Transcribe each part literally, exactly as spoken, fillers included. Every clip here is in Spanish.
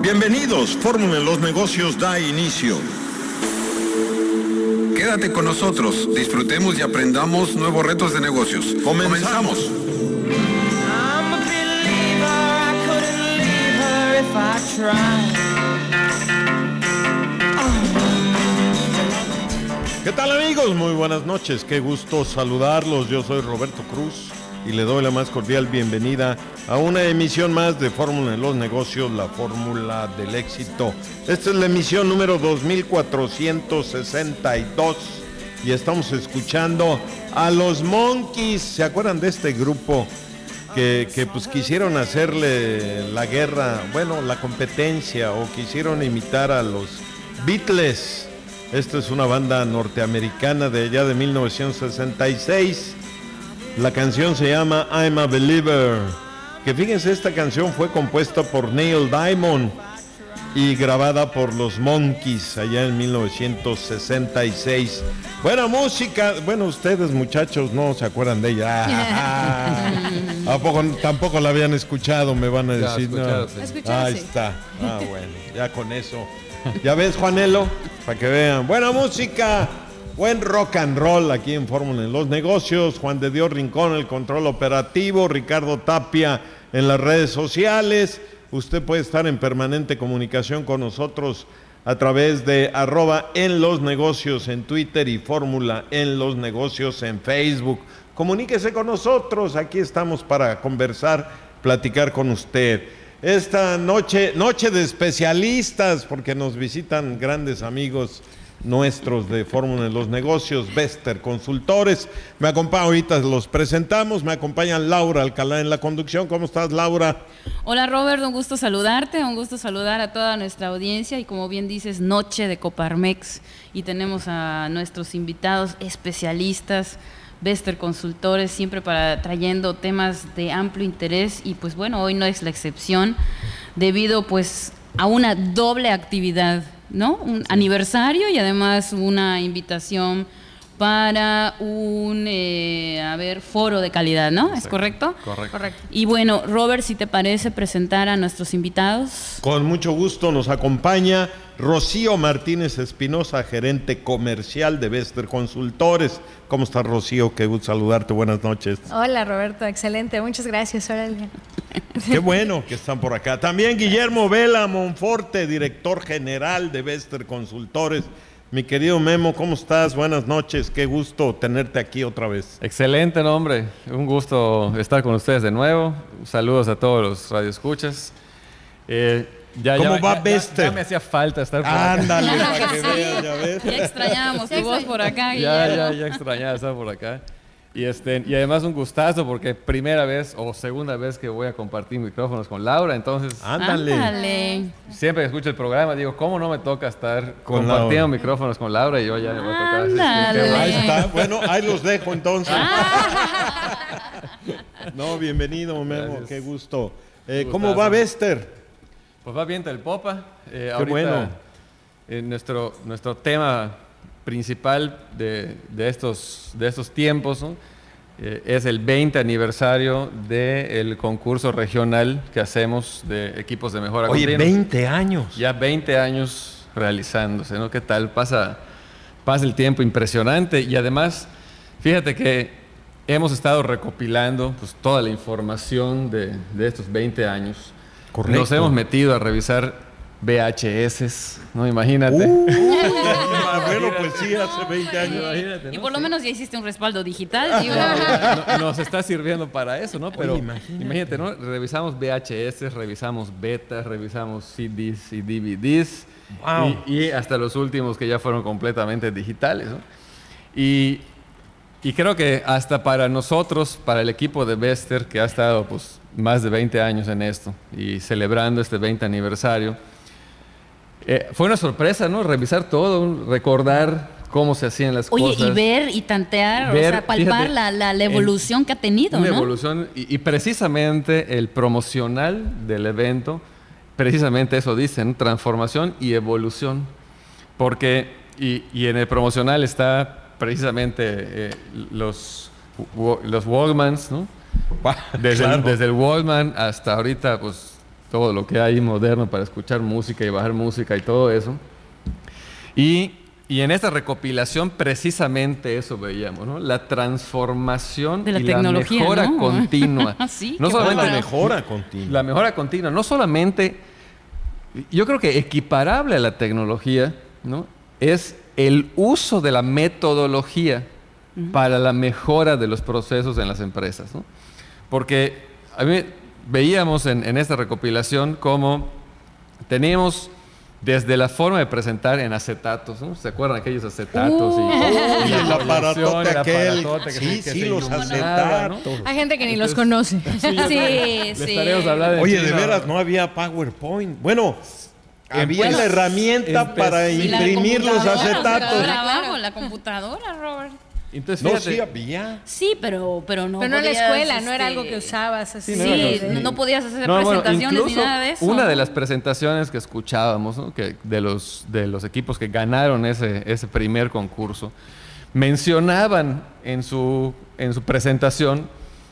Bienvenidos, Fórmula en los Negocios da inicio. Quédate con nosotros, disfrutemos y aprendamos nuevos retos de negocios. Comenzamos. I'm a believer, I couldn't leave her if I tried. ¿Qué tal, amigos? Muy buenas noches, qué gusto saludarlos. Yo soy Roberto Cruz y le doy la más cordial bienvenida a una emisión más de Fórmula en los Negocios, la fórmula del éxito. Esta es la emisión número dos mil cuatrocientos sesenta y dos y estamos escuchando a los Monkees. ¿Se acuerdan de este grupo que, que pues quisieron hacerle la guerra, bueno, la competencia, o quisieron imitar a los Beatles? Esta es una banda norteamericana de allá de mil novecientos sesenta y seis. La canción se llama I'm a Believer. Que fíjense, esta canción fue compuesta por Neil Diamond y grabada por los Monkees allá en mil novecientos sesenta y seis. Buena música. Bueno, ustedes, muchachos, no se acuerdan de ella. ¿A poco tampoco la habían escuchado? Me van a decir. Ya, no. Ahí está. Ah, bueno, ya con eso. ¿Ya ves, Juanelo? Para que vean. Buena música, buen rock and roll aquí en Fórmula en los Negocios. Juan de Dios Rincón, el control operativo. Ricardo Tapia en las redes sociales. Usted puede estar en permanente comunicación con nosotros a través de arroba en los negocios en Twitter y Fórmula en los Negocios en Facebook. Comuníquese con nosotros, aquí estamos para conversar, platicar con usted. Esta noche, noche de especialistas, porque nos visitan grandes amigos nuestros de Fórmula en los Negocios, Bester Consultores. Me acompañan, ahorita los presentamos, me acompañan Laura Alcalá en la conducción. ¿Cómo estás, Laura? Hola, Robert, un gusto saludarte, un gusto saludar a toda nuestra audiencia y, como bien dices, noche de Coparmex, y tenemos a nuestros invitados especialistas, Bester Consultores, siempre para trayendo temas de amplio interés, y pues bueno, hoy no es la excepción debido pues a una doble actividad, ¿no? Un sí. aniversario y además una invitación para un eh, a ver, foro de calidad, ¿no? Exacto. ¿Es correcto? Correcto. Correcto. Y bueno, Robert, si te parece presentar a nuestros invitados. Con mucho gusto nos acompaña Rocío Martínez Espinosa, gerente comercial de Bester Consultores. ¿Cómo estás, Rocío? Qué gusto saludarte, buenas noches. Hola, Roberto, excelente, muchas gracias. Órale. Qué bueno que están por acá. También Guillermo Vela Monforte, director general de Bester Consultores. Mi querido Memo, ¿cómo estás? Buenas noches, qué gusto tenerte aquí otra vez. Excelente, no, hombre, un gusto estar con ustedes de nuevo. Saludos a todos los radioescuchas. Eh, Ya, ¿Cómo ya, va ya, Bester? Ya, ya me hacía falta estar por Ándale, acá. para que veas, ya ves. Ya extrañábamos tu voz por acá, Ya, Guillermo. ya, ya extrañaba estar por acá. Y, este, y además un gustazo porque primera vez o segunda vez que voy a compartir micrófonos con Laura, entonces Ándale. Ándale. siempre que escucho el programa digo, ¿cómo no me toca estar Con compartiendo Laura. micrófonos con Laura? Y yo ya me voy a tocar. Así es que Ándale. qué Ahí bueno. está, bueno, ahí los dejo entonces. No, bienvenido, Memo, Gracias. qué gusto. Eh, Gustazo. ¿Cómo va Bester? Pues va bien el popa. Eh, Qué ahorita, bueno. eh, nuestro, nuestro tema principal de, de, estos, de estos tiempos, ¿no? eh, es el veinte aniversario del concurso regional que hacemos de equipos de mejora Oye, continua. veinte años. Ya veinte años realizándose, ¿no? ¿Qué tal? Pasa, pasa el tiempo impresionante y además, fíjate que hemos estado recopilando pues, toda la información de, de estos veinte años. Correcto. Nos hemos metido a revisar V H S, ¿no? Imagínate. Uh, bueno, pues sí, hace veinte años. Imagínate, ¿no? Y por lo Sí. menos ya hiciste un respaldo digital, digo. No, nos está sirviendo para eso, ¿no? Pero Oye, imagínate. imagínate, ¿no? Revisamos V H S, revisamos betas, revisamos C Ds y D V Ds. Wow. Y, y hasta los últimos que ya fueron completamente digitales, ¿no? Y, y creo que hasta para nosotros, para el equipo de Bester, que ha estado pues, más de veinte años en esto y celebrando este veinte aniversario, eh, fue una sorpresa, ¿no? Revisar todo, recordar cómo se hacían las Oye, cosas. y ver y tantear, Ver, o sea, palpar fíjate, la, la, la evolución en, que ha tenido, una ¿no? evolución, y, y precisamente el promocional del evento, precisamente eso dice, ¿no? Transformación y evolución. Porque, y, y en el promocional está precisamente eh, los, los Walkmans, ¿no? Desde, Claro. el, desde el Walkman hasta ahorita, pues todo lo que hay moderno para escuchar música y bajar música y todo eso. Y, y en esta recopilación precisamente eso veíamos, ¿no? La transformación de la y tecnología, la mejora ¿no? continua. Sí, no qué solamente La mejora continua. la mejora continua, no solamente, yo creo que equiparable a la tecnología, ¿no? Es el uso de la metodología uh-huh. para la mejora de los procesos en las empresas, ¿no? Porque a mí veíamos en, en esta recopilación cómo teníamos desde la forma de presentar en acetatos, ¿no? ¿Se acuerdan aquellos acetatos? Uh, y, y el aparatote el aquel. aparatote que Sí, se- que sí, se los iluminaba, ¿no? acetatos. Hay gente que ni los Entonces- conoce. Sí, Le sí. estaremos hablando en Oye, de chino. veras, no había PowerPoint. Bueno, había Bueno, la herramienta empe- para y la imprimir los computadora, acetatos. Trabajo, la computadora, Robert. Entonces, No, fíjate, sí había. Sí, pero, pero no Pero no en la podías, escuela, no era este, algo que usabas así. Sí, no era no, cosa- podías hacer No, bueno, presentaciones ni incluso nada de eso. una de las presentaciones que escuchábamos, ¿no? que de, los, de los equipos que ganaron ese, ese primer concurso, mencionaban en su, en su presentación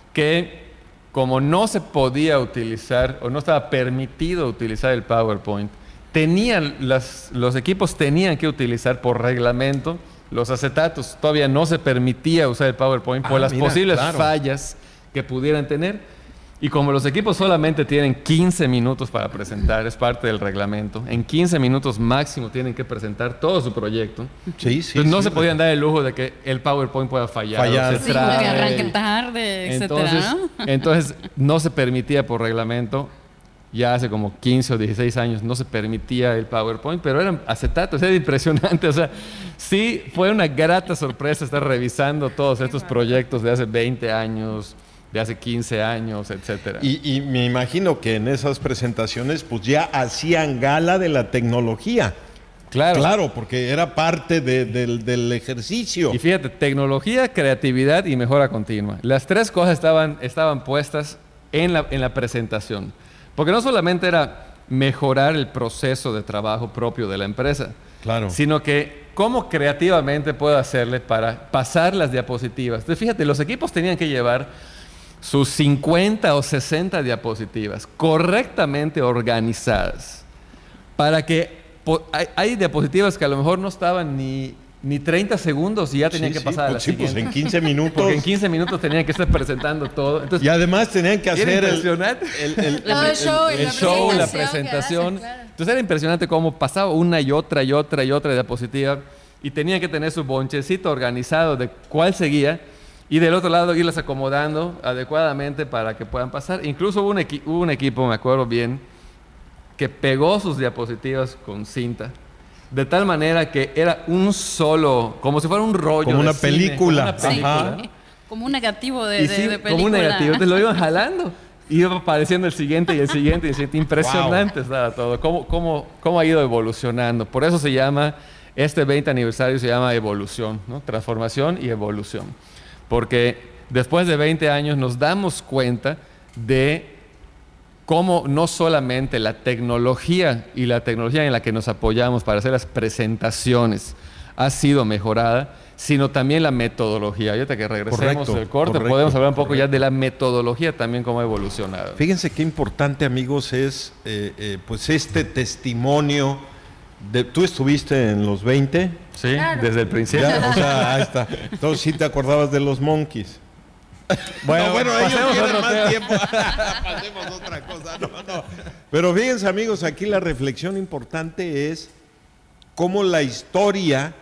que como no se podía utilizar o no estaba permitido utilizar el PowerPoint, tenían las, los equipos tenían que utilizar por reglamento los acetatos. Todavía no se permitía usar el PowerPoint por Ah, las mira, posibles claro. fallas que pudieran tener. Y como los equipos solamente tienen quince minutos para presentar, es parte del reglamento, en quince minutos máximo tienen que presentar todo su proyecto. Sí, sí. Entonces no sí. se podían dar el lujo de que el PowerPoint pueda fallar. Fallar. o se Sí, como que trabe. arranque tarde, etcétera, Entonces, ¿no? entonces no se permitía por reglamento. Ya hace como quince o dieciséis años no se permitía el PowerPoint, pero eran acetatos, era impresionante. O sea, sí fue una grata sorpresa estar revisando todos estos proyectos de hace veinte años, de hace quince años, etcétera. Y, y me imagino que en esas presentaciones pues ya hacían gala de la tecnología. Claro. Claro, porque era parte de- del, del ejercicio. Y fíjate, tecnología, creatividad y mejora continua. Las tres cosas estaban, estaban puestas en la, en la presentación. Porque no solamente era mejorar el proceso de trabajo propio de la empresa, Claro. sino que cómo creativamente puedo hacerle para pasar las diapositivas. Entonces, fíjate, los equipos tenían que llevar sus cincuenta o sesenta diapositivas correctamente organizadas para que po- hay, hay diapositivas que a lo mejor no estaban ni, ni treinta segundos y ya tenían Sí, que sí, pasar a la pues sí, pues siguiente. en quince minutos. Porque en quince minutos tenían que estar presentando todo. Entonces, Y además tenían que era hacer el, impresionante. el, el- Todo el show, el la show, la presentación que presentación. hacen, claro. Entonces era impresionante cómo pasaba una y otra y otra y otra diapositiva y tenían que tener su bonchecito organizado de cuál seguía y del otro lado irlas acomodando adecuadamente para que puedan pasar. Incluso hubo un, equi- hubo un equipo, me acuerdo bien, que pegó sus diapositivas con cinta de tal manera que era un solo, como si fuera un rollo Como de una cine, película. como una película, Ajá. ¿no? Como un negativo de, Y de- sí, de película. como un negativo. Entonces lo iban jalando. Iba apareciendo el siguiente y el siguiente y el siguiente. Impresionante estaba todo. Cómo, cómo, cómo ha ido evolucionando. Por eso se llama, este veinte aniversario se llama evolución, ¿no? Transformación y evolución. Porque después de veinte años nos damos cuenta de cómo no solamente la tecnología y la tecnología en la que nos apoyamos para hacer las presentaciones ha sido mejorada, sino también la metodología. Ahorita que regresemos Correcto, del corte, correcto, podemos hablar un poco ya correcto. de la metodología también, cómo ha evolucionado. Fíjense qué importante, amigos, es eh, eh, pues este testimonio. De, ¿Tú estuviste en los veinte? Sí, desde el principio. Ya, o sea, ahí está. Entonces sí te acordabas de los Monkeys. Bueno, No, bueno, ellos pasemos a tienen otro más tema. tiempo. Pasemos a otra cosa. No, no. Pero fíjense, amigos, aquí la reflexión importante es cómo la historia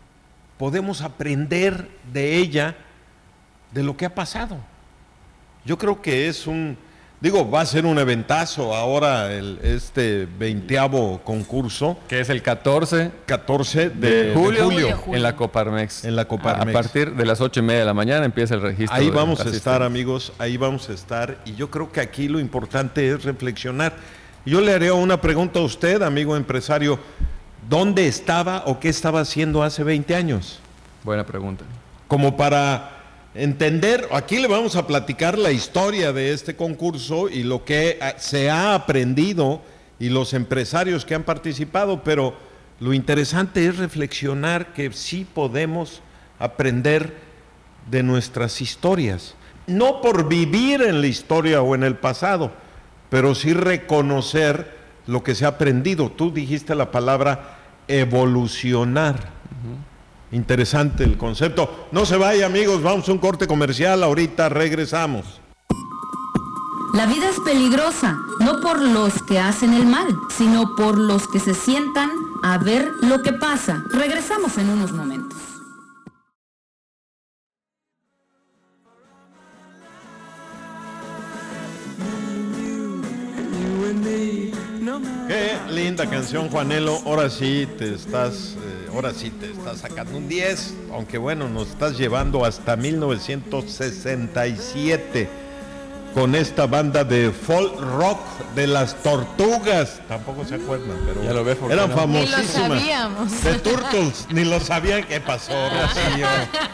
podemos aprender de ella, de lo que ha pasado. Yo creo que es un, digo, va a ser un eventazo ahora el, este veinteavo concurso, Que es el catorce catorce de, de, de julio, julio. en la Coparmex. En la Coparmex. A partir de las ocho y media de la mañana empieza el registro. Ahí de vamos a asistentes. estar, amigos, ahí vamos a estar. Y yo creo que aquí lo importante es reflexionar. Yo le haré una pregunta a usted, amigo empresario. ¿Dónde estaba o qué estaba haciendo hace veinte años? Buena pregunta. Como para entender, aquí le vamos a platicar la historia de este concurso y lo que ah, se ha aprendido y los empresarios que han participado, pero lo interesante es reflexionar que sí podemos aprender de nuestras historias. No por vivir en la historia o en el pasado, pero sí reconocer lo que se ha aprendido. Tú dijiste la palabra evolucionar. Uh-huh. Interesante el concepto. No se vaya, amigos, vamos a un corte comercial, ahorita regresamos. La vida es peligrosa, no por los que hacen el mal, sino por los que se sientan a ver lo que pasa. Regresamos en unos momentos. Qué linda canción, Juanelo. Ahora sí te estás, eh, ahora sí te estás sacando un diez, aunque bueno, nos estás llevando hasta mil novecientos sesenta y siete con esta banda de folk rock de las Tortugas. Tampoco se acuerdan, pero ya lo ves, eran no? famosísimas. Ni lo sabíamos. The Turtles, ni lo sabían. ¿Qué pasó, Rocío?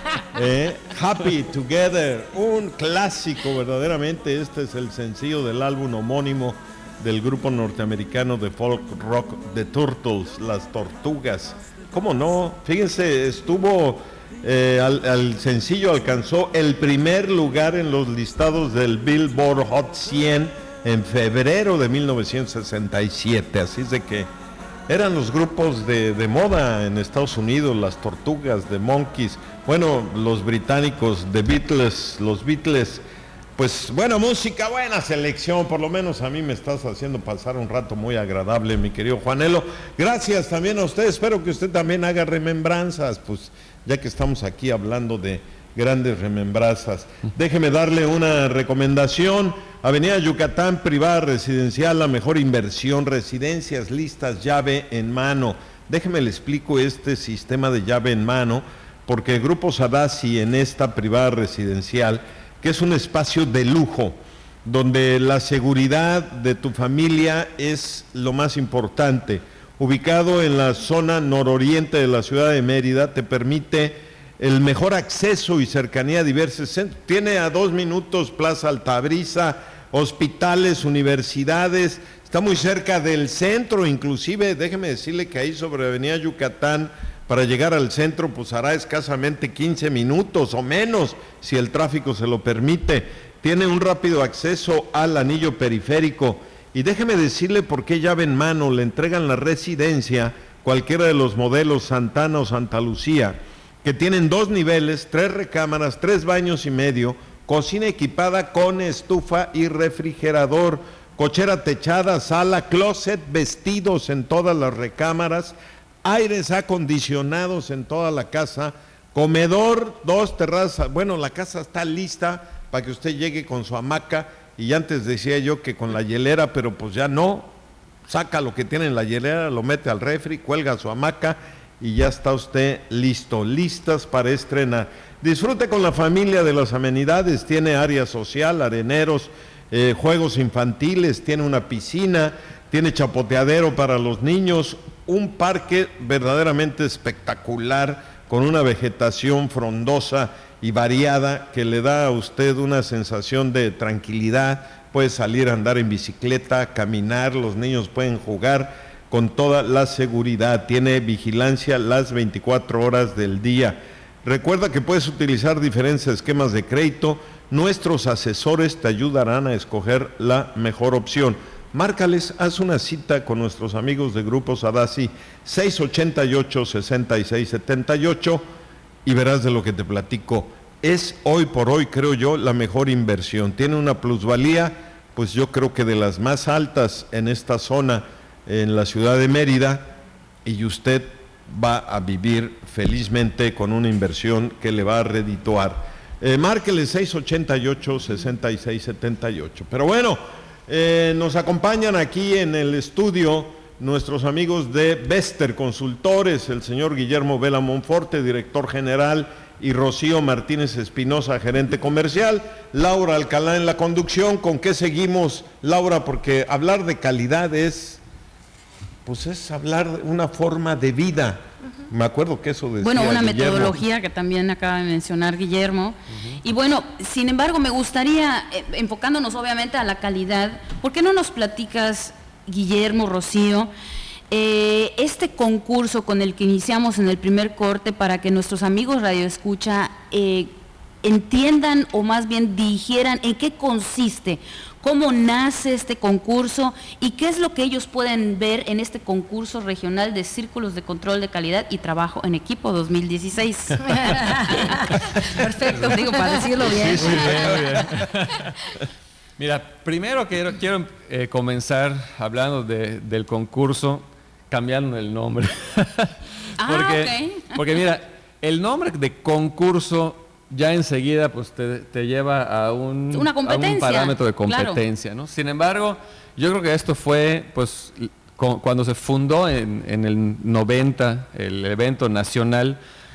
Eh, Happy Together, un clásico verdaderamente. Este es el sencillo del álbum homónimo del grupo norteamericano de folk rock The Turtles, las Tortugas. ¿Cómo no? Fíjense, estuvo eh, al, al sencillo alcanzó el primer lugar en los listados del Billboard Hot cien en febrero de mil novecientos sesenta y siete, así es de que eran los grupos de, de moda en Estados Unidos, las Tortugas, The Monkees, bueno, los británicos, The Beatles, los Beatles. Pues buena música, buena selección, por lo menos a mí me estás haciendo pasar un rato muy agradable, mi querido Juanelo. Gracias también a usted, espero que usted también haga remembranzas, pues ya que estamos aquí hablando de grandes remembranzas. Déjeme darle una recomendación. Avenida Yucatán, privada residencial, la mejor inversión, residencias listas, llave en mano. Déjeme le explico este sistema de llave en mano, porque el Grupo Sadasi en esta privada residencial, que es un espacio de lujo, donde la seguridad de tu familia es lo más importante. Ubicado en la zona nororiente de la ciudad de Mérida, te permite el mejor acceso y cercanía a diversos centros. Tiene a dos minutos Plaza Altabrisa, hospitales, universidades, está muy cerca del centro, inclusive, déjeme decirle que ahí sobre Avenida Yucatán, para llegar al centro, pues hará escasamente quince minutos o menos, si el tráfico se lo permite. Tiene un rápido acceso al anillo periférico. Y déjeme decirle por qué llave en mano. Le entregan la residencia, cualquiera de los modelos Santana o Santa Lucía, que tienen dos niveles, tres recámaras, tres baños y medio, cocina equipada con estufa y refrigerador, cochera techada, sala, closet, vestidos en todas las recámaras, aires acondicionados en toda la casa, comedor, dos terrazas. Bueno, la casa está lista para que usted llegue con su hamaca, y antes decía yo que con la hielera, pero pues ya no, saca lo que tiene en la hielera, lo mete al refri, cuelga su hamaca y ya está usted listo, listas para estrenar. Disfrute con la familia de las amenidades, tiene área social, areneros, eh, juegos infantiles, tiene una piscina, tiene chapoteadero para los niños, un parque verdaderamente espectacular con una vegetación frondosa y variada que le da a usted una sensación de tranquilidad. Puede salir a andar en bicicleta, caminar, los niños pueden jugar con toda la seguridad. Tiene vigilancia las veinticuatro horas del día. Recuerda que puedes utilizar diferentes esquemas de crédito. Nuestros asesores te ayudarán a escoger la mejor opción. Márcales, haz una cita con nuestros amigos de Grupo Sadasi, seis ochenta y ocho, sesenta y seis setenta y ocho, y verás de lo que te platico. Es hoy por hoy, creo yo, la mejor inversión. Tiene una plusvalía, pues yo creo que de las más altas en esta zona, en la ciudad de Mérida, y usted va a vivir felizmente con una inversión que le va a redituar. Eh, márquele seis ochenta y ocho, sesenta y seis setenta y ocho. Pero bueno, Eh, nos acompañan aquí en el estudio nuestros amigos de Bester Consultores, el señor Guillermo Vela Monforte, director general, y Rocío Martínez Espinosa, gerente comercial, Laura Alcalá en la conducción. ¿Con qué seguimos, Laura? Porque hablar de calidad es, pues es hablar de una forma de vida. Uh-huh. Me acuerdo que eso decía Bueno, una Guillermo. metodología que también acaba de mencionar Guillermo. Uh-huh. Y bueno, sin embargo, me gustaría, eh, enfocándonos obviamente a la calidad, ¿por qué no nos platicas, Guillermo, Rocío, eh, este concurso con el que iniciamos en el primer corte para que nuestros amigos Radio Escucha eh, entiendan o más bien dijeran en qué consiste? cómo nace este concurso y qué es lo que ellos pueden ver en este concurso regional de Círculos de Control de Calidad y Trabajo en Equipo dos mil dieciséis. Perfecto. Digo, para decirlo bien. Sí, sí, bien, bien. Mira, primero quiero, quiero eh, comenzar hablando de, del concurso, cambiando el nombre. porque, ah, ok. porque mira, el nombre de concurso ya enseguida pues te, te lleva a un, Una a competencia, un parámetro de competencia, claro. ¿no? Sin embargo, yo creo que esto fue pues cu- cuando se fundó en, en el noventa el evento nacional,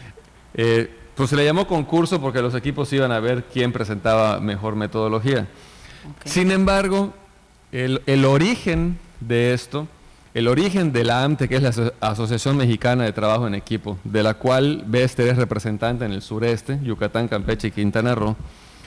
eh, pues se le llamó concurso porque los equipos iban a ver quién presentaba mejor metodología. Okay. Sin embargo, el, el origen de esto, el origen de la A M T E, que es la Aso- Asociación Mexicana de Trabajo en Equipo, de la cual Bester es representante en el sureste, Yucatán, Campeche y Quintana Roo,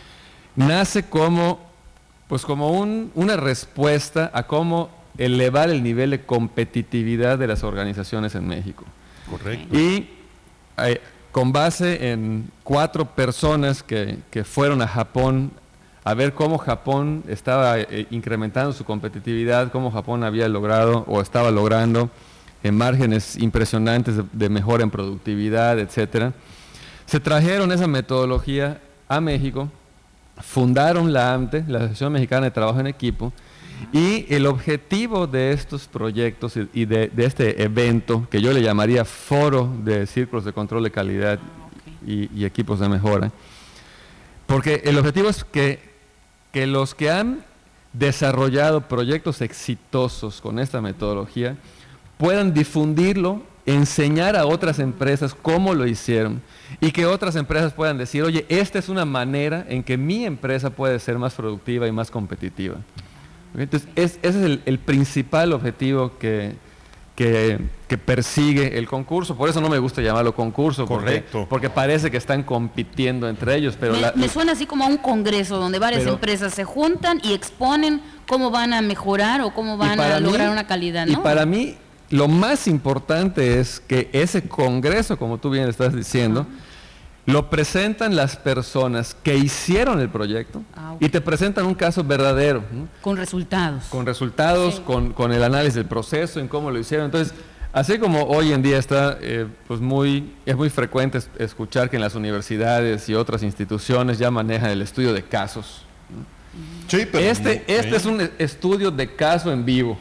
nace como, pues como un, una respuesta a cómo elevar el nivel de competitividad de las organizaciones en México. Correcto. Y eh, con base en cuatro personas que, que fueron a Japón a ver cómo Japón estaba eh, incrementando su competitividad, cómo Japón había logrado o estaba logrando en márgenes impresionantes de, de mejora en productividad, etcétera. Se trajeron esa metodología a México, fundaron la A M T E, la Asociación Mexicana de Trabajo en Equipo, y el objetivo de estos proyectos y, y de, de este evento, que yo le llamaría Foro de Círculos de Control de Calidad y, y Equipos de Mejora, porque el objetivo es que que los que han desarrollado proyectos exitosos con esta metodología puedan difundirlo, enseñar a otras empresas cómo lo hicieron y que otras empresas puedan decir, oye, esta es una manera en que mi empresa puede ser más productiva y más competitiva. Entonces, es, ese es el, el principal objetivo que, que, que persigue el concurso. Por eso no me gusta llamarlo concurso, Correcto. Porque, porque parece que están compitiendo entre ellos. Pero me, la, me suena así como a un congreso donde varias pero, empresas se juntan y exponen cómo van a mejorar o cómo van a lograr mí, una calidad, ¿no? Y para mí, lo más importante es que ese congreso, como tú bien estás diciendo, uh-huh. lo presentan las personas que hicieron el proyecto ah, okay. y te presentan un caso verdadero. ¿no? Con resultados. Con resultados, sí. con, con el análisis del proceso, en cómo lo hicieron. Entonces, así como hoy en día está, eh, pues muy, es muy frecuente escuchar que en las universidades y otras instituciones ya manejan el estudio de casos. ¿no? Sí, pero este no, este sí. es un estudio de caso en vivo.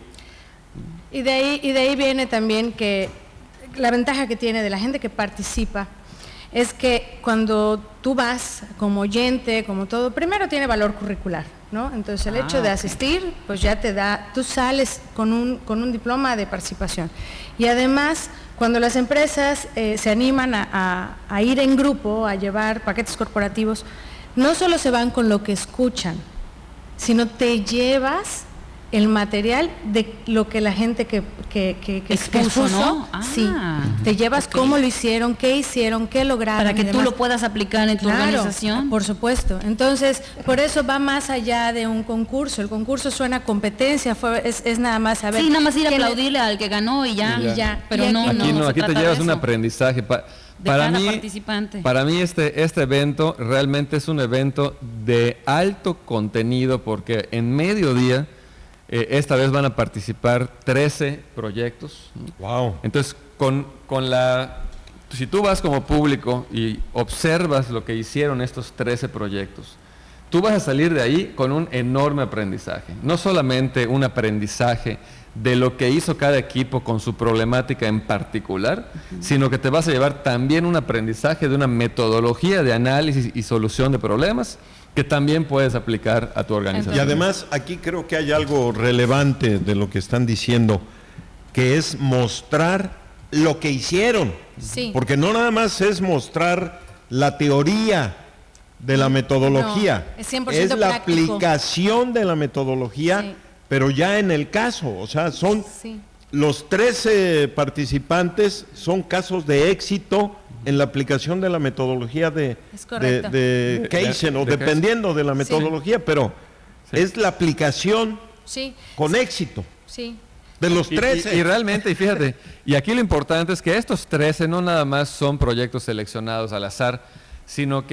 Y de ahí, y de ahí viene también que la ventaja que tiene de la gente que participa es que cuando tú vas como oyente, como todo, primero tiene valor curricular, ¿no? Entonces el ah, hecho de okay. asistir, pues ya te da, tú sales con un, con un diploma de participación. Y además, cuando las empresas eh, se animan a, a, a ir en grupo, a llevar paquetes corporativos, no solo se van con lo que escuchan, sino te llevas el material de lo que la gente que, que, que, que expuso, expuso, ¿no? Ah, sí, te llevas okay. cómo lo hicieron, qué hicieron, qué lograron. Para que tú lo puedas aplicar en tu claro, organización. Por supuesto. Entonces, por eso va más allá de un concurso. El concurso suena competencia, fue, es, es nada más saber. Sí, nada más ir a aplaudirle le... al que ganó y ya. Y ya. Y ya. Pero y no, aquí no, no, no aquí te llevas un aprendizaje. Pa, de para cada mí, participante. Para mí este, este evento realmente es un evento de alto contenido porque en mediodía Eh, esta vez van a participar trece proyectos. Wow. Entonces, con, con la, si tú vas como público y observas lo que hicieron estos trece proyectos, tú vas a salir de ahí con un enorme aprendizaje. No solamente un aprendizaje de lo que hizo cada equipo con su problemática en particular, uh-huh. sino que te vas a llevar también un aprendizaje de una metodología de análisis y solución de problemas que también puedes aplicar a tu organización. Y además aquí creo que hay algo relevante de lo que están diciendo, que es mostrar lo que hicieron. Sí. Porque no nada más es mostrar la teoría de la metodología, no, es, cien por ciento es la práctico. Aplicación de la metodología, sí. pero ya en el caso, o sea, son sí. los trece participantes, son casos de éxito en la aplicación de la metodología de, de, de Kaizen, o de dependiendo de la metodología, sí. pero sí. es la aplicación sí. con sí. éxito sí. de los trece. Y, y, y realmente, y fíjate, y aquí lo importante es que estos trece no nada más son proyectos seleccionados al azar, sino que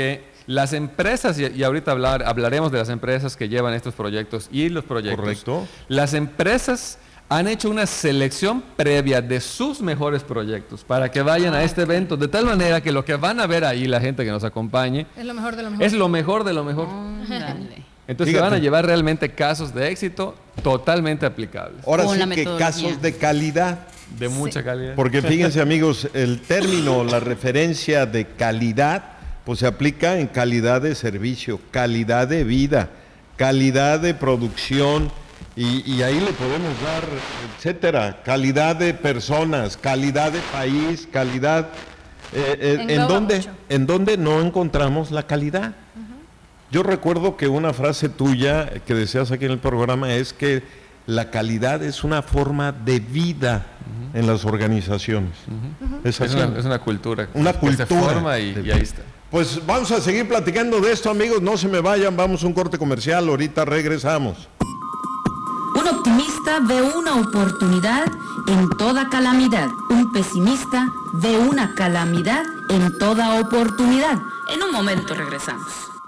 las empresas, y, y ahorita hablar, hablaremos de las empresas que llevan estos proyectos y los proyectos. Correcto. Las empresas han hecho una selección previa de sus mejores proyectos para que vayan a este evento, de tal manera que lo que van a ver ahí, la gente que nos acompañe, Es lo mejor de lo mejor. es lo mejor de lo mejor. Ándale. Entonces Fíjate. van a llevar realmente casos de éxito totalmente aplicables, Ahora Con sí la que metodología. casos de calidad. de mucha calidad. Porque fíjense amigos, el término, la referencia de calidad, pues se aplica en calidad de servicio, calidad de vida, calidad de producción, y, y ahí le podemos dar, etcétera, calidad de personas, calidad de país, calidad... eh, eh, ¿en, Engloba dónde, mucho. ¿En dónde no encontramos la calidad? Yo recuerdo que una frase tuya que decías aquí en el programa es que la calidad es una forma de vida en las organizaciones. Es Es así. una, es una cultura. Una que se cultura. forma y, y ahí está. Pues vamos a seguir platicando de esto, amigos. No se me vayan, vamos a un corte comercial. Ahorita regresamos. Un optimista ve una oportunidad en toda calamidad. Un pesimista ve una calamidad en toda oportunidad. En un momento regresamos.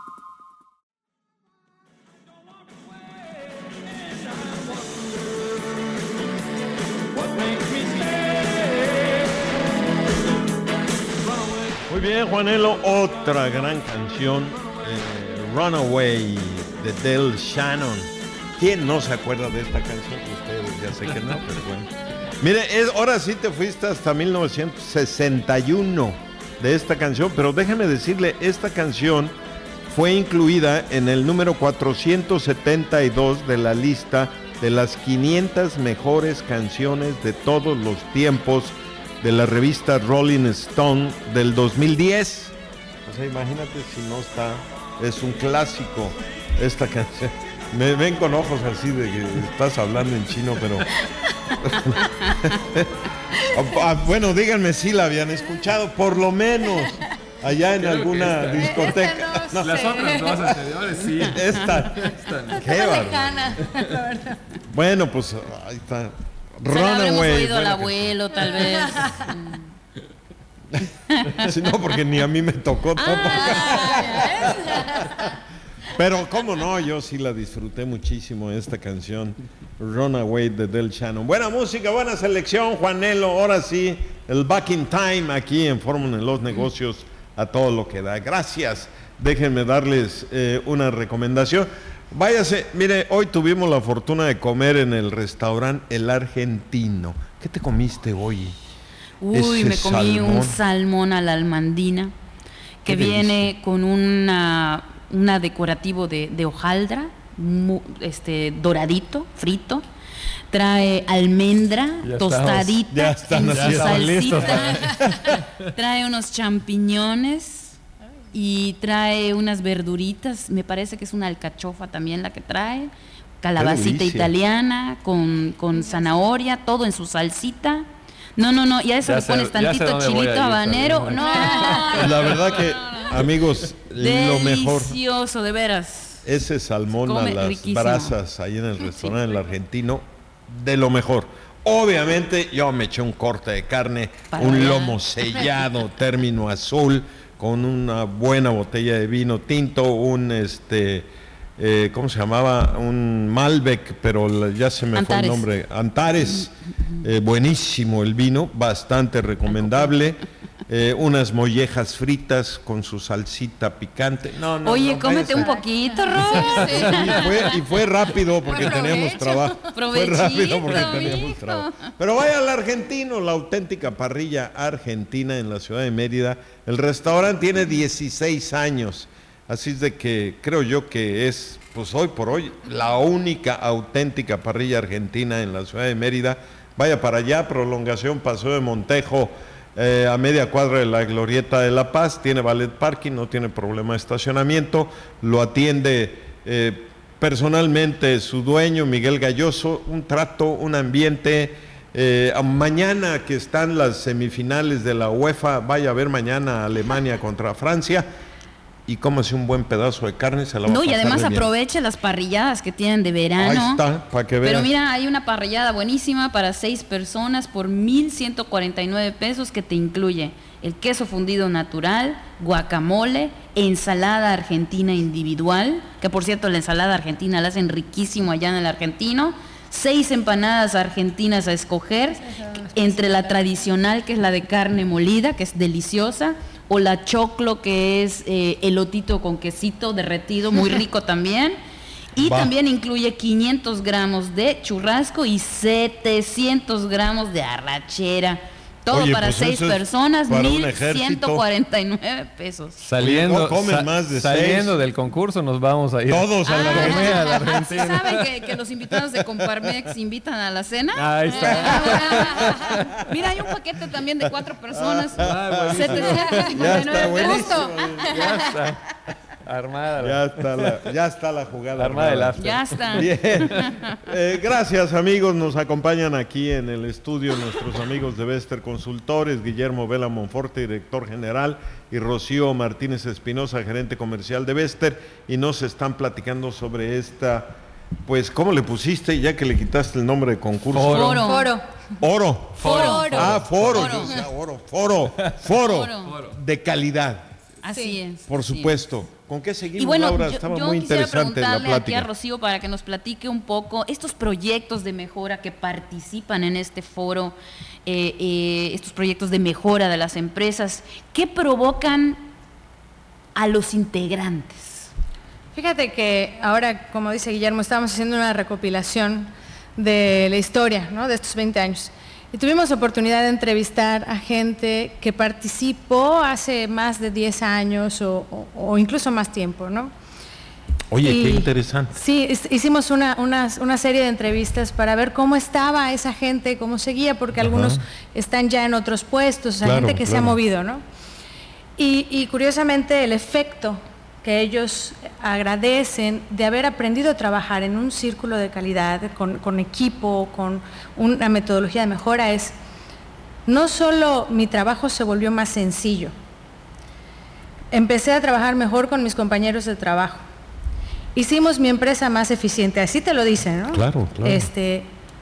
Muy bien, Juanelo, otra gran canción, eh, Runaway, de Del Shannon. ¿Quién no se acuerda de esta canción? Ustedes ya sé que no, pero bueno. Mire, es, ahora sí te fuiste hasta mil novecientos sesenta y uno de esta canción, pero déjeme decirle, esta canción fue incluida en el número cuatrocientos setenta y dos de la lista de las quinientas mejores canciones de todos los tiempos de la revista Rolling Stone del dos mil diez. O sea, imagínate si no está, es un clásico esta canción. Me ven con ojos así de que estás hablando en chino, pero... Ah, bueno, díganme si la habían escuchado, por lo menos allá en Creo que alguna esta- discoteca. Esta no Las sé. otras dos anteriores, sí. Esta. Esta- Qué bárbaro. Lejana, la verdad. Bueno, pues ahí está. Se la habremos Runaway. oído al buena abuelo, tal vez. canción. Sí, no, porque ni a mí me tocó tampoco. Pero cómo no, yo sí la disfruté muchísimo esta canción, Runaway de Del Shannon. Buena música, buena selección, Juanelo. Ahora sí, el Back in Time aquí en Fórmula en los Negocios a todo lo que da. Gracias. Déjenme darles eh, una recomendación. Váyase, mire, hoy tuvimos la fortuna de comer en el restaurante El Argentino. ¿Qué te comiste hoy? Uy, Ese me comí salmón. un salmón a la almandina que Qué viene delicia. con una, una decorativo de, de hojaldra, mu- este, doradito, frito. Trae almendra Ya estamos- tostadita ya están en su haciendo- listos salsita. Trae unos champiñones y trae unas verduritas. Me parece que es una alcachofa también la que trae. Calabacita delicia. italiana con, con zanahoria, todo en su salsita. No, no, no, y a eso Ya le sé- pones ya sé tantito dónde voy a chilito ir, habanero. Sabrina. No, La verdad que, amigos, lo mejor, delicioso, de veras. ese salmón Come a las riquísimo. brasas ahí en el restaurante El Argentino, de lo mejor. Obviamente yo me eché un corte de carne, Para un allá. lomo sellado, término azul, con una buena botella de vino tinto, un este, eh, ¿cómo se llamaba? Un Malbec, pero la- ya se me fue Antares. el nombre. Antares, eh, buenísimo el vino, bastante recomendable. Eh, unas mollejas fritas con su salsita picante. No, no, Oye, no, cómete váyase. un poquito, Robert. Y fue, y fue rápido porque Buen teníamos provecho. trabajo. Fue Provechito, rápido porque teníamos mijo. trabajo. Pero vaya al Argentino, la auténtica parrilla argentina en la ciudad de Mérida. El restaurante tiene dieciséis años. Así es de que creo yo que es, pues hoy por hoy, la única auténtica parrilla argentina en la ciudad de Mérida. Vaya para allá, prolongación Paseo de Montejo, eh, a media cuadra de la Glorieta de La Paz. Tiene valet parking, no tiene problema de estacionamiento. Lo atiende eh, personalmente su dueño, Miguel Galloso. Un trato, un ambiente. Eh, a- mañana que están las semifinales de la UEFA, vaya a ver mañana Alemania contra Francia. y cómase un buen pedazo de carne, se la va No, a y pasar además de bien. aproveche las parrilladas que tienen de verano. Ahí está, para que veas. Pero mira, hay una parrillada buenísima para seis personas por mil ciento cuarenta y nueve pesos que te incluye el queso fundido natural, guacamole, ensalada argentina individual, que por cierto la ensalada argentina la hacen riquísimo allá en el Argentino, seis empanadas argentinas a escoger, entre la tradicional, que es la de carne molida, que es deliciosa, o la choclo, que es eh, elotito con quesito derretido, muy rico también. Y Va. también incluye quinientos gramos de churrasco y setecientos gramos de arrachera. Todo Oye, para pues seis eso es personas, para un mil ejército. ciento cuarenta y nueve pesos. Saliendo, no comen sa- más de saliendo seis. del concurso nos vamos a ir. Todos a la Ah, Argentina. a la ¿sí Argentina. ¿Saben que, que los invitados de Comparmex invitan a la cena? Ahí está. Mira, hay un paquete también de cuatro personas. Ah, buenísimo. setecientos cincuenta Ya y está, nueve buenísimo. pesos. Ya está. Armada. la- Ya está la, ya está la jugada. Armada del armada. after. Ya está. Bien. Eh, gracias, amigos. Nos acompañan aquí en el estudio nuestros amigos de Bester Consultores, Guillermo Vela Monforte, director general, y Rocío Martínez Espinosa, gerente comercial de Bester, y nos están platicando sobre esta, pues, ¿cómo le pusiste ya que le quitaste el nombre de concurso? Foro. Foro. Foro. Oro. Foro. Ah, foro. Foro. Yo decía oro. Foro. Foro. Foro. De calidad, Así Sí. es. por así es. supuesto. ¿Con qué seguimos, Y bueno, Laura? yo, Estaba yo muy quisiera interesante la preguntarle aquí a plática. Rocío para que nos platique un poco estos proyectos de mejora que participan en este foro, eh, eh, estos proyectos de mejora de las empresas, ¿qué provocan a los integrantes? Fíjate que ahora, como dice Guillermo, estamos haciendo una recopilación de la historia, ¿no?, de estos veinte años. Y tuvimos oportunidad de entrevistar a gente que participó hace más de diez años o, o- o incluso más tiempo, ¿no? Oye, Y- qué interesante. Sí, es- hicimos una, una, una serie de entrevistas para ver cómo estaba esa gente, cómo seguía, porque algunos están ya en otros puestos, o sea, Claro, gente que se ha claro. movido, ¿no? Y, y curiosamente el efecto que ellos agradecen de haber aprendido a trabajar en un círculo de calidad, con, con equipo, con una metodología de mejora, es no solo mi trabajo se volvió más sencillo, empecé a trabajar mejor con mis compañeros de trabajo, hicimos mi empresa más eficiente, así te lo dicen, ¿no? Claro, claro. Este,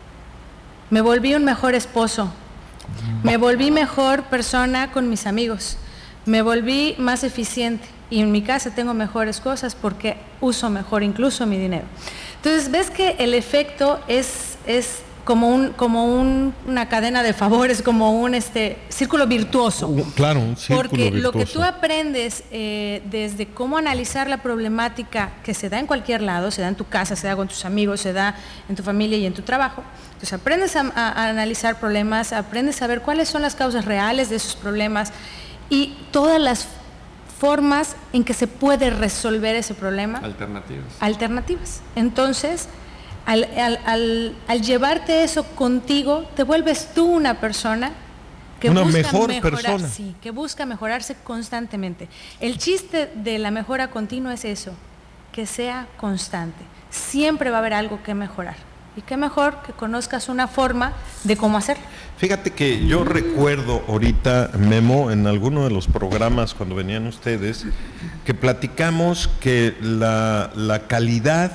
me volví un mejor esposo, me volví mejor persona con mis amigos, me volví más eficiente y en mi casa tengo mejores cosas porque uso mejor incluso mi dinero. Entonces, ves que el efecto es, es como, un, como un- una cadena de favores, como un este, círculo virtuoso. Uh, Claro, un círculo Porque lo que virtuoso. tú aprendes eh, desde cómo analizar la problemática que se da en cualquier lado, se da en tu casa, se da con tus amigos, se da en tu familia y en tu trabajo, entonces aprendes a, a- a analizar problemas, aprendes a ver cuáles son las causas reales de esos problemas y todas las formas en que se puede resolver ese problema. Alternativas. Alternativas. Entonces, al, al- al- al llevarte eso contigo, te vuelves tú una persona que Una busca mejor mejorar, persona. sí, que busca mejorarse constantemente. El chiste de la mejora continua es eso, que sea constante. Siempre va a haber algo que mejorar. Y qué mejor que conozcas una forma de cómo hacerlo. Fíjate que yo recuerdo ahorita, Memo, en alguno de los programas cuando venían ustedes, que platicamos que la, la calidad,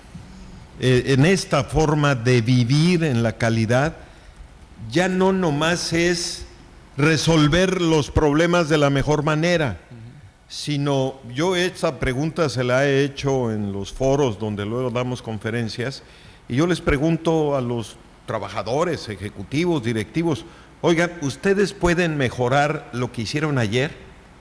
eh, en esta forma de vivir en la calidad, ya no nomás es resolver los problemas de la mejor manera, sino yo esta pregunta se la he hecho en los foros donde luego damos conferencias, y yo les pregunto a los trabajadores, ejecutivos, directivos, oigan, ¿ustedes pueden mejorar lo que hicieron ayer?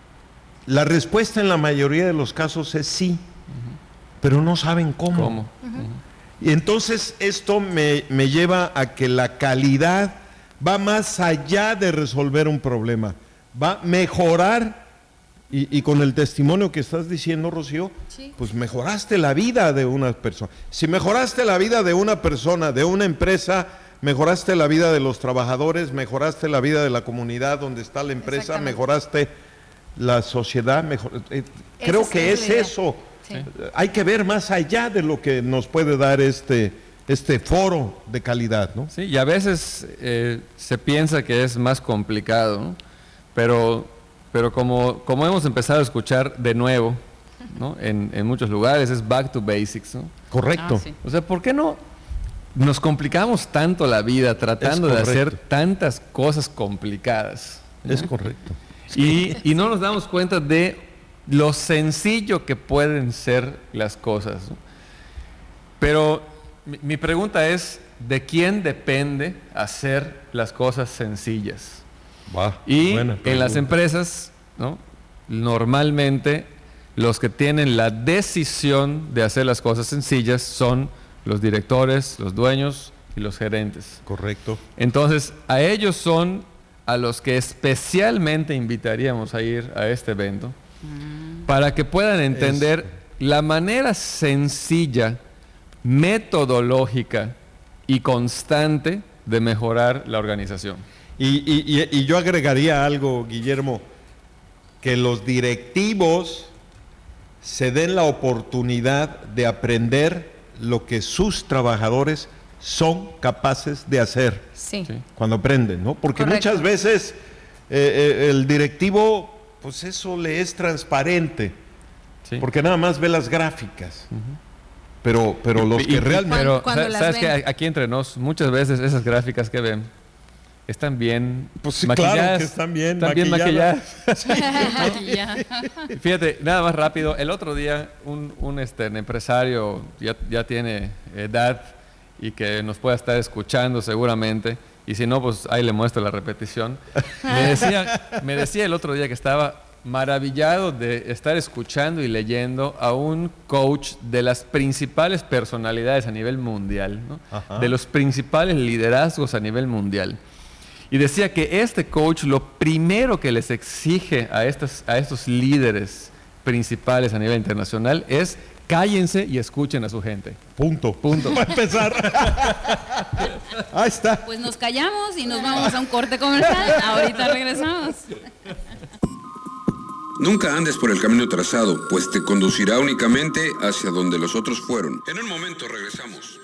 La respuesta en la mayoría de los casos es sí, pero no saben cómo. ¿Cómo? Y entonces esto me, me lleva a que la calidad va más allá de resolver un problema, va a mejorar. Y, y con el testimonio que estás diciendo, Rocío, Sí. pues mejoraste la vida de una persona. Si mejoraste la vida de una persona, de una empresa, mejoraste la vida de los trabajadores, mejoraste la vida de la comunidad donde está la empresa, Exactamente. mejoraste la sociedad. Mejor, eh, creo es- que esa es, es la idea. eso. Sí. Eh, Hay que ver más allá de lo que nos puede dar este, este foro de calidad, ¿no? Sí, y a veces eh, se piensa que es más complicado, ¿no? Pero, pero como, como hemos empezado a escuchar de nuevo, ¿no? En, en muchos lugares es back to basics, ¿no? Correcto. Ah, sí. O sea, ¿por qué no nos complicamos tanto la vida tratando Es de hacer correcto. tantas cosas complicadas? ¿no? Es correcto. Y, y no nos damos cuenta de lo sencillo que pueden ser las cosas, ¿no? Pero mi, mi pregunta es, ¿de quién depende hacer las cosas sencillas? Va, Y buena en las pregunta. empresas, ¿no? Normalmente los que tienen la decisión de hacer las cosas sencillas son los directores, los dueños y los gerentes. Correcto. Entonces, a ellos son a los que especialmente invitaríamos a ir a este evento para que puedan entender la manera sencilla, metodológica y constante de mejorar la organización. Y, y- y- y yo agregaría algo, Guillermo, que los directivos se den la oportunidad de aprender lo que sus trabajadores son capaces de hacer Sí. Sí. cuando aprenden, ¿no? Porque Correcto. muchas veces eh, eh, el directivo, pues eso le es transparente, ¿sí? porque nada más ve las gráficas. Pero, pero los Y- que y- realmente... Pero, Cuando sa- las ¿sabes ven. qué? Aquí entre nos, muchas veces esas gráficas que ven están bien Pues sí, maquilladas. claro que están bien están bien maquilladas. maquilladas. Ya. Fíjate, nada más rápido. El otro día un, un, este, un empresario ya, ya tiene edad y que nos pueda estar escuchando seguramente. Y si no, pues ahí le muestro la repetición. Me decía, me decía el otro día que estaba maravillado de estar escuchando y leyendo a un coach de las principales personalidades a nivel mundial, ¿no? Ajá. De los principales liderazgos a nivel mundial. Y decía que este coach lo primero que les exige a estos, a estos líderes principales a nivel internacional es cállense y escuchen a su gente. Punto. Punto. Va a empezar. Ahí está. Pues nos callamos y nos vamos a un corte comercial. Ahorita regresamos. Nunca andes por el camino trazado, pues te conducirá únicamente hacia donde los otros fueron. En un momento regresamos.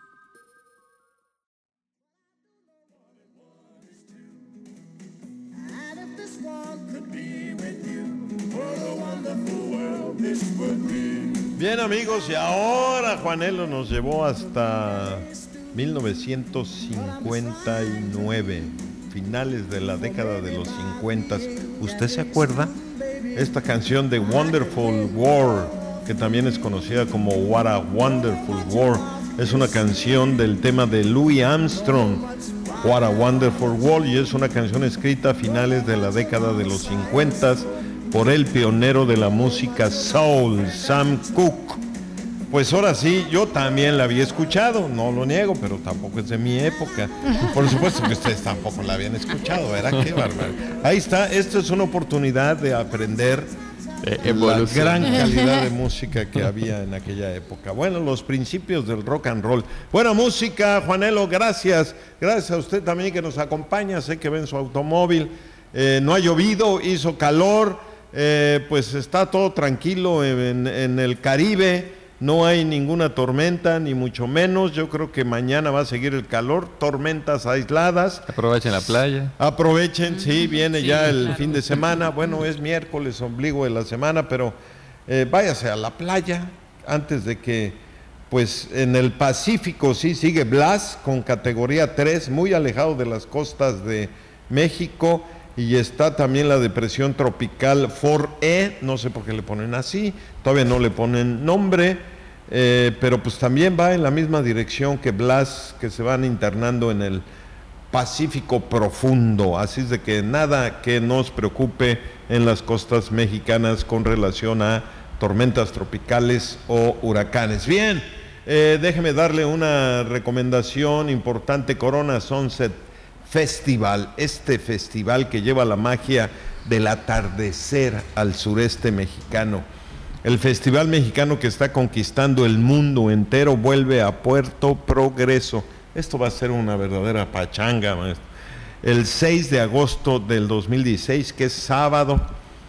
Bien, amigos, y ahora Juanelo nos llevó hasta mil novecientos cincuenta y nueve, finales de la década de los cincuenta. ¿Usted se acuerda? Esta canción de Wonderful War, que también es conocida como What a Wonderful War, es una canción del tema de Louis Armstrong, What a Wonderful War, y es una canción escrita a finales de la década de los cincuenta por el pionero de la música soul, Sam Cooke. Pues ahora sí, yo también la había escuchado, no lo niego, pero tampoco es de mi época. Por supuesto que ustedes tampoco la habían escuchado, ¿verdad? Qué bárbaro. Ahí está, esto es una oportunidad de aprender Eh, la evolución. gran calidad de música que había en aquella época. Bueno, los principios del rock and roll. Buena música, Juanelo, gracias. Gracias a usted también que nos acompaña, sé que ve en su automóvil. Eh, no ha llovido, hizo calor, eh, pues está todo tranquilo en, en el Caribe. No hay ninguna tormenta, ni mucho menos. Yo creo que mañana va a seguir el calor, tormentas aisladas. Aprovechen la playa. Aprovechen, sí, viene Sí, ya el claro. fin de semana. Bueno, es miércoles, ombligo de la semana, pero eh, váyase a la playa antes de que, pues en el Pacífico sí sigue Blas con categoría tres, muy alejado de las costas de México. Y está también la depresión tropical cuatro E, no sé por qué le ponen así, todavía no le ponen nombre, eh, pero pues también va en la misma dirección que Blas, que se van internando en el Pacífico profundo, así es de que nada que nos preocupe en las costas mexicanas con relación a tormentas tropicales o huracanes. Bien, eh, déjeme darle una recomendación importante, Corona Sunset Festival, este festival que lleva la magia del atardecer al sureste mexicano. El festival mexicano que está conquistando el mundo entero vuelve a Puerto Progreso. Esto va a ser una verdadera pachanga, maestro. El seis de agosto del dos mil dieciséis, que es sábado,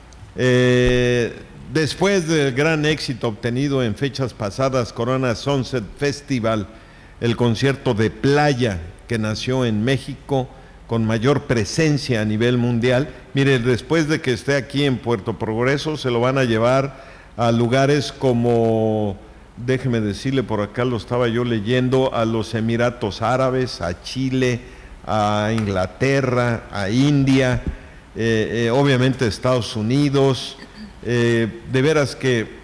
eh, después del gran éxito obtenido en fechas pasadas, Corona Sunset Festival, el concierto de playa que nació en México con mayor presencia a nivel mundial. Mire, después de que esté aquí en Puerto Progreso, se lo van a llevar a lugares como, déjeme decirle, por acá lo estaba yo leyendo, a los Emiratos Árabes, a Chile, a Inglaterra, a India, eh, eh, obviamente Estados Unidos, eh, de veras que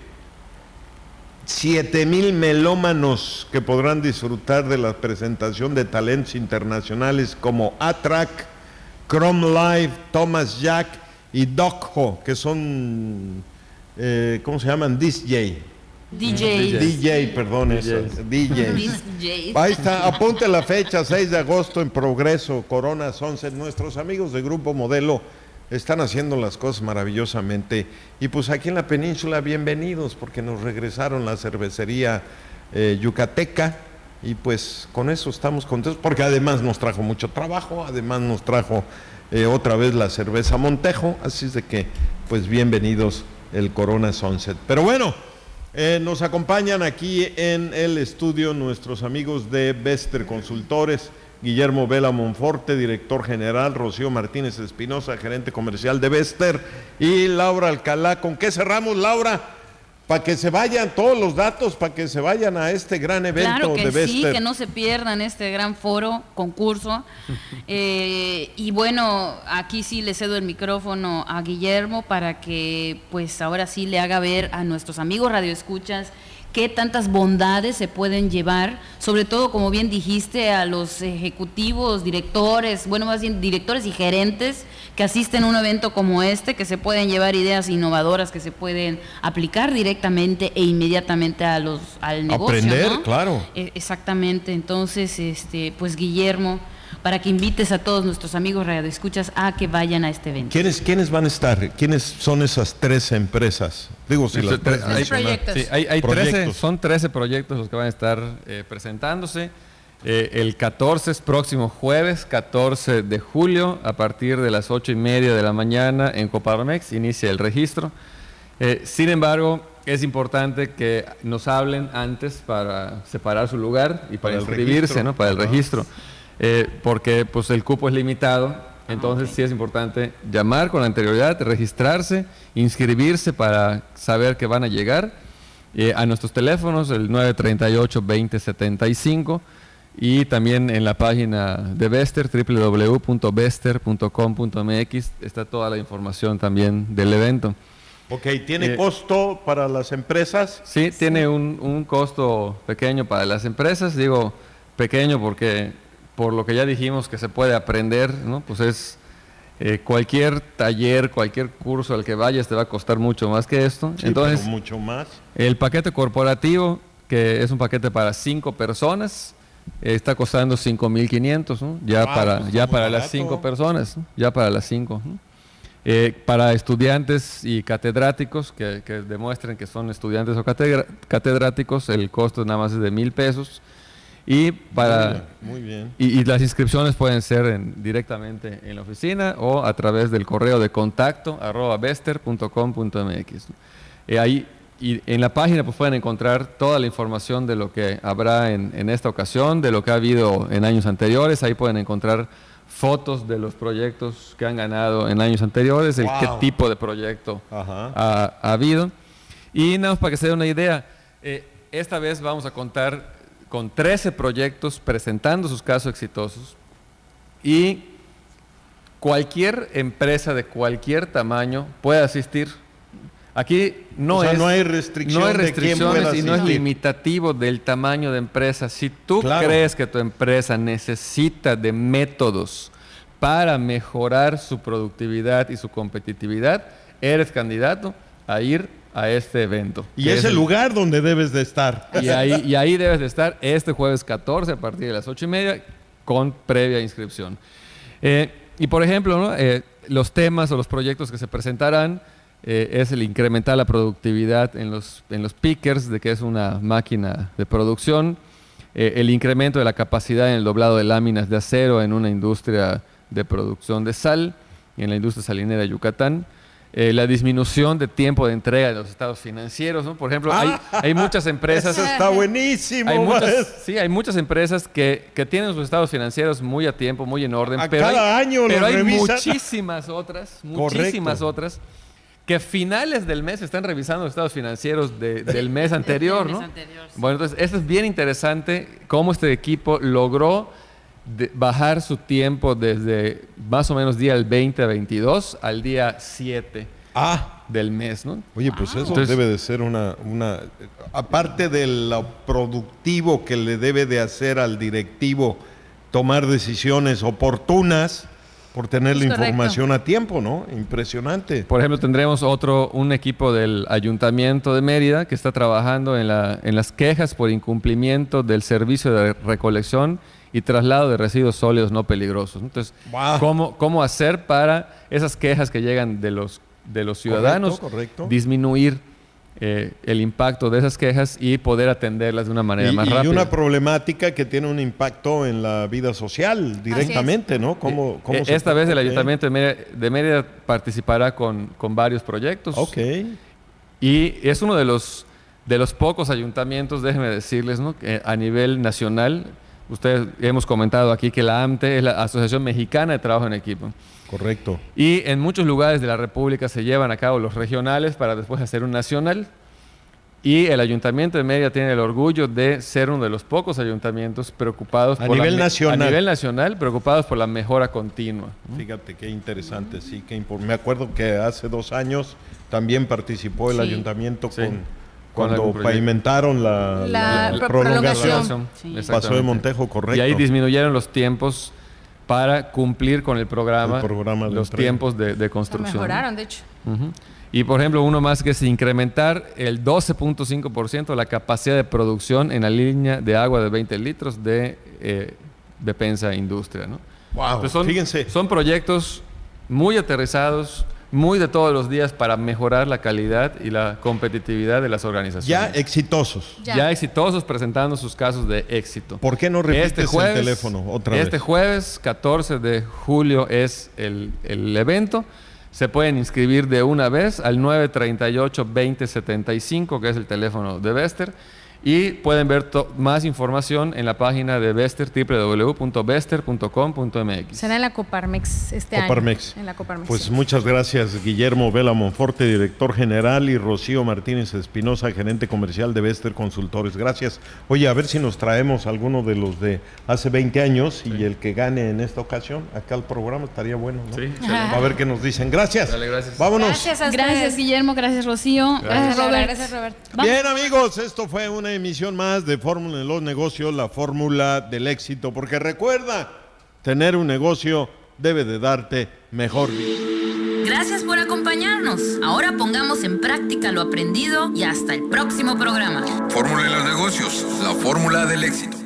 siete mil melómanos que podrán disfrutar de la presentación de talentos internacionales como A-Track, Chrome Live, Thomas Jack y Doc Ho, que son, eh, ¿cómo se llaman? D J. D Js. D J, perdón, eso. D Js. D Js. Ahí está, apunte la fecha, seis de agosto en Progreso, Corona Sunset. Nuestros amigos de Grupo Modelo están haciendo las cosas maravillosamente. Y pues aquí en la península, bienvenidos, porque nos regresaron la cervecería eh, yucateca. Y pues con eso estamos contentos, porque además nos trajo mucho trabajo, además nos trajo eh, otra vez la cerveza Montejo. Así es de que, pues bienvenidos el Corona Sunset. Pero bueno, eh, nos acompañan aquí en el estudio nuestros amigos de Bester Consultores, Guillermo Vela Monforte, director general, Rocío Martínez Espinosa, gerente comercial de Bester, y Laura Alcalá. ¿Con qué cerramos, Laura? Para que se vayan todos los datos, para que se vayan a este gran evento claro que de Bester. Sí, que no se pierdan este gran foro, concurso. eh, y bueno, aquí sí le cedo el micrófono a Guillermo para que pues ahora sí le haga ver a nuestros amigos radioescuchas qué tantas bondades se pueden llevar, sobre todo, como bien dijiste, a los ejecutivos, directores, bueno, más bien directores y gerentes que asisten a un evento como este, que se pueden llevar ideas innovadoras que se pueden aplicar directamente e inmediatamente a los al negocio. Aprender, ¿no? claro. Eh, exactamente. Entonces, este, pues Guillermo, para que invites a todos nuestros amigos radioescuchas a que vayan a este evento. ¿Quiénes, ¿Quiénes van a estar? ¿Quiénes son esas tres empresas? Digo, si las tres hay, proyectos. sí, hay, hay Proyectos. trece, son trece proyectos los que van a estar eh, presentándose. Eh, el catorce es próximo jueves, catorce de julio, a partir de las ocho y media de la mañana en Coparmex, inicia el registro. Eh, sin embargo, es importante que nos hablen antes para separar su lugar y para, Para el inscribirse, registro. ¿no? Para el Ajá. registro. Eh, porque pues el cupo es limitado, entonces Ah, ok. sí es importante llamar con anterioridad, registrarse, inscribirse para saber que van a llegar eh, a nuestros teléfonos, el nueve tres ocho, veinte setenta y cinco, y también en la página de Bester, doble u doble u doble u punto bester punto com punto m x, está toda la información también del evento. Ok, ¿tiene Eh, costo para las empresas? Sí, tiene un, un costo pequeño para las empresas, digo pequeño porque por lo que ya dijimos que se puede aprender, ¿no? Pues es eh, cualquier taller, cualquier curso al que vayas te va a costar mucho más que esto. Sí, Entonces, pero mucho más. el paquete corporativo, que es un paquete para cinco personas, eh, está costando cinco mil quinientos, ¿no? Ya Ah, para, pues ya está para muy las barato. cinco personas, ¿no? Ya para las cinco. ¿no? Eh, para estudiantes y catedráticos que, que demuestren que son estudiantes o catedra- catedráticos, el costo nada más es de mil pesos. Y para Muy bien. y, y las inscripciones pueden ser en- directamente en la oficina o a través del correo de contacto arroba bester punto com punto m x. Eh, ahí y en la página pues pueden encontrar toda la información de lo que habrá en, en esta ocasión, de lo que ha habido en años anteriores. Ahí pueden encontrar fotos de los proyectos que han ganado en años anteriores, el Wow. qué tipo de proyecto Ajá. ha, ha habido. Y nada más para que se den una idea, eh, esta vez vamos a contar con trece proyectos presentando sus casos exitosos y cualquier empresa de cualquier tamaño puede asistir. Aquí no O sea, es no hay restricción no hay de quién restricciones pueda y no es asistir. limitativo del tamaño de empresa. Si tú Claro. crees que tu empresa necesita de métodos para mejorar su productividad y su competitividad, eres candidato a ir a este evento. Y que es el lugar donde debes de estar. y ahí, y ahí debes de estar este jueves catorce a partir de las ocho y media con previa inscripción. Eh, y por ejemplo, ¿no? eh, los temas o los proyectos que se presentarán eh, es el incrementar la productividad en los, en los pickers, de que es una máquina de producción, eh, el incremento de la capacidad en el doblado de láminas de acero en una industria de producción de sal, en la industria salinera de Yucatán. Eh, la disminución de tiempo de entrega de los estados financieros, ¿no? Por ejemplo, hay, hay muchas empresas... Eso está buenísimo. Hay muchas, maestro. sí, hay muchas empresas que, que tienen sus estados financieros muy a tiempo, muy en orden, A pero cada hay, año los pero hay revisan. muchísimas otras, Correcto. muchísimas otras que a finales del mes están revisando los estados financieros de, del mes anterior, Del mes ¿no? anterior, sí. Bueno, entonces, eso es bien interesante, cómo este equipo logró de bajar su tiempo desde más o menos día el veinte a veintidós al día siete Ah, del mes, ¿no? oye, pues eso Entonces- debe de ser una, una... Aparte de lo productivo que le debe de hacer al directivo tomar decisiones oportunas por tener Es la correcto. información a tiempo, ¿no? Impresionante. Por ejemplo, tendremos otro, un equipo del Ayuntamiento de Mérida que está trabajando en, la, en las quejas por incumplimiento del servicio de recolección y traslado de residuos sólidos no peligrosos. Entonces, Wow. ¿cómo, cómo hacer para esas quejas que llegan de los, de los ciudadanos Correcto, correcto. disminuir eh, el impacto de esas quejas y poder atenderlas de una manera Y, más y rápida? una problemática que tiene un impacto en la vida social directamente, ¿no? ¿Cómo, cómo Eh, se Esta vez el ok. Ayuntamiento de Mérida, de Mérida participará con, con varios proyectos. Ok. Y es uno de los, de los pocos ayuntamientos, déjenme decirles, ¿no? Que a nivel nacional, ustedes hemos comentado aquí que la A M T E es la Asociación Mexicana de Trabajo en Equipo. Correcto. Y en muchos lugares de la República se llevan a cabo los regionales para después hacer un nacional. Y el Ayuntamiento de Mérida tiene el orgullo de ser uno de los pocos ayuntamientos preocupados A por la nivel me- nacional. a nivel nacional, preocupados por la mejora continua. Fíjate qué interesante, sí, qué impor- me acuerdo que hace dos años también participó el Sí. ayuntamiento Sí. con Con cuando algún proyecto. pavimentaron la, La la pro- prolongación. prolongación. Sí. Pasó de Exactamente. Montejo, correcto. Y ahí disminuyeron los tiempos para cumplir con el programa, El programa de los entrega. tiempos de, de Lo construcción. mejoraron, de hecho. Ujú. Y por ejemplo, uno más que es incrementar el doce punto cinco por ciento la capacidad de producción en la línea de agua de veinte litros de eh, Depensa Industria, ¿no? Wow, Entonces son, fíjense. son proyectos muy aterrizados, muy de todos los días para mejorar la calidad y la competitividad de las organizaciones. Ya exitosos. Ya, Ya. exitosos presentando sus casos de éxito. ¿Por qué no repites Este jueves, el teléfono otra este vez? jueves, catorce de julio, es el, el evento. Se pueden inscribir de una vez al nueve treinta y ocho, veinte setenta y cinco, que es el teléfono de Bester. Y pueden ver to- más información en la página de Bester, doble u doble u doble u punto bester punto com punto m x. Será en la Coparmex este Coparmex. año. En la Coparmex. Pues sí. muchas gracias, Guillermo Vela Monforte, director general, y Rocío Martínez Espinosa, gerente comercial de Bester Consultores. Gracias. Oye, a ver si nos traemos alguno de los de hace veinte años y el que gane en esta ocasión acá al programa estaría bueno, ¿no? Sí, A ver qué nos dicen. Gracias. Dale, gracias. Vámonos. Gracias a Gracias, ustedes. Guillermo. Gracias, Rocío. Gracias, Gracias, Robert. Gracias, Robert. Vamos. Bien, amigos, esto fue una emisión más de Fórmula en los Negocios, la fórmula del éxito. Porque recuerda, tener un negocio debe de darte mejor vida. Gracias por acompañarnos. Ahora pongamos en práctica lo aprendido y hasta el próximo programa. Fórmula de los negocios, la fórmula del éxito.